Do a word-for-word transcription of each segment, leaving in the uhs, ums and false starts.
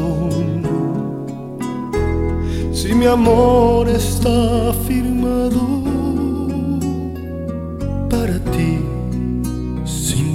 Si mi amor está firmado para ti sin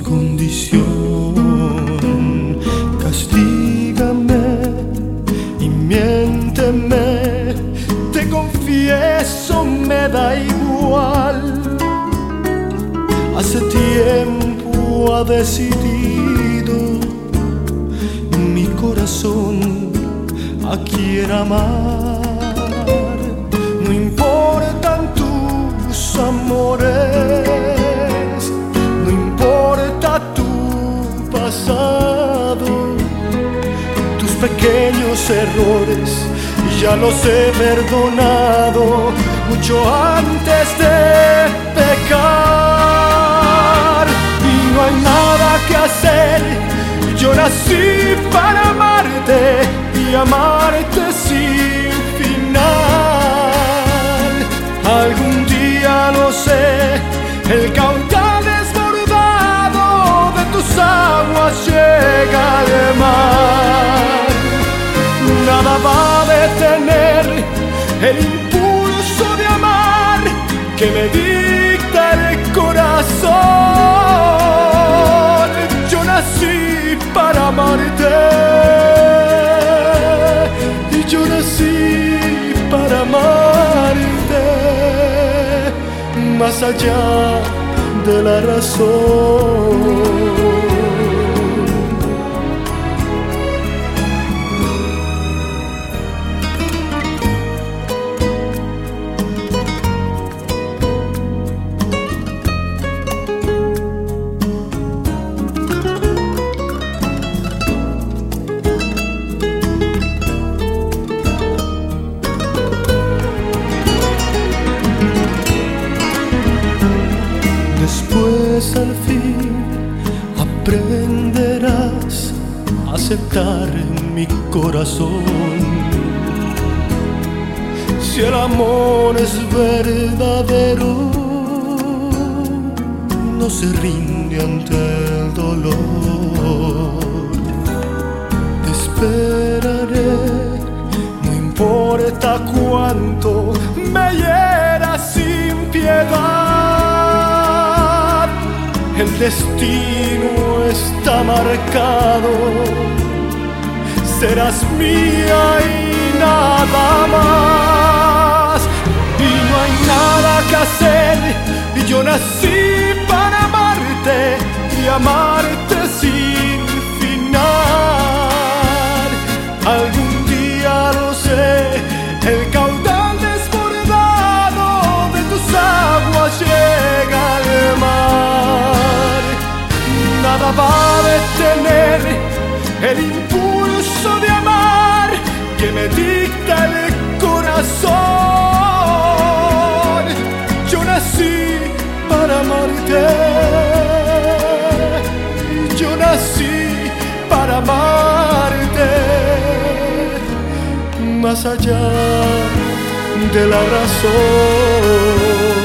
condición, castígame y miénteme, te confieso, me da igual. Hace tiempo ha decidido mi corazón a quien amar. No importan tus amores, no importa tu pasado, tus pequeños errores ya los he perdonado mucho antes de pecar. Y no hay nada que hacer, yo nací para amarte y amarte sin final. Algún día, lo sé, el caudal desbordado de tus aguas llega al mar. Nada va a detener el impulso de amar que me dicta el corazón. Yo nací para amarte y yo nací para amarte más allá de la razón. Después al fin aprenderás a aceptar mi corazón. Si el amor es verdadero, no se rinde ante el dolor. Te esperaré, no importa cuánto me hieras sin piedad. El destino está marcado, serás mía y nada más. Y no hay nada que hacer, y yo nací para amarte y amarte sin final. Algún día, lo sé, el caudal desbordado de tus aguas llega al mar. Nada va a detener el impulso de amar que me dicta el corazón. Yo nací para amarte, yo nací para amarte más allá de la razón.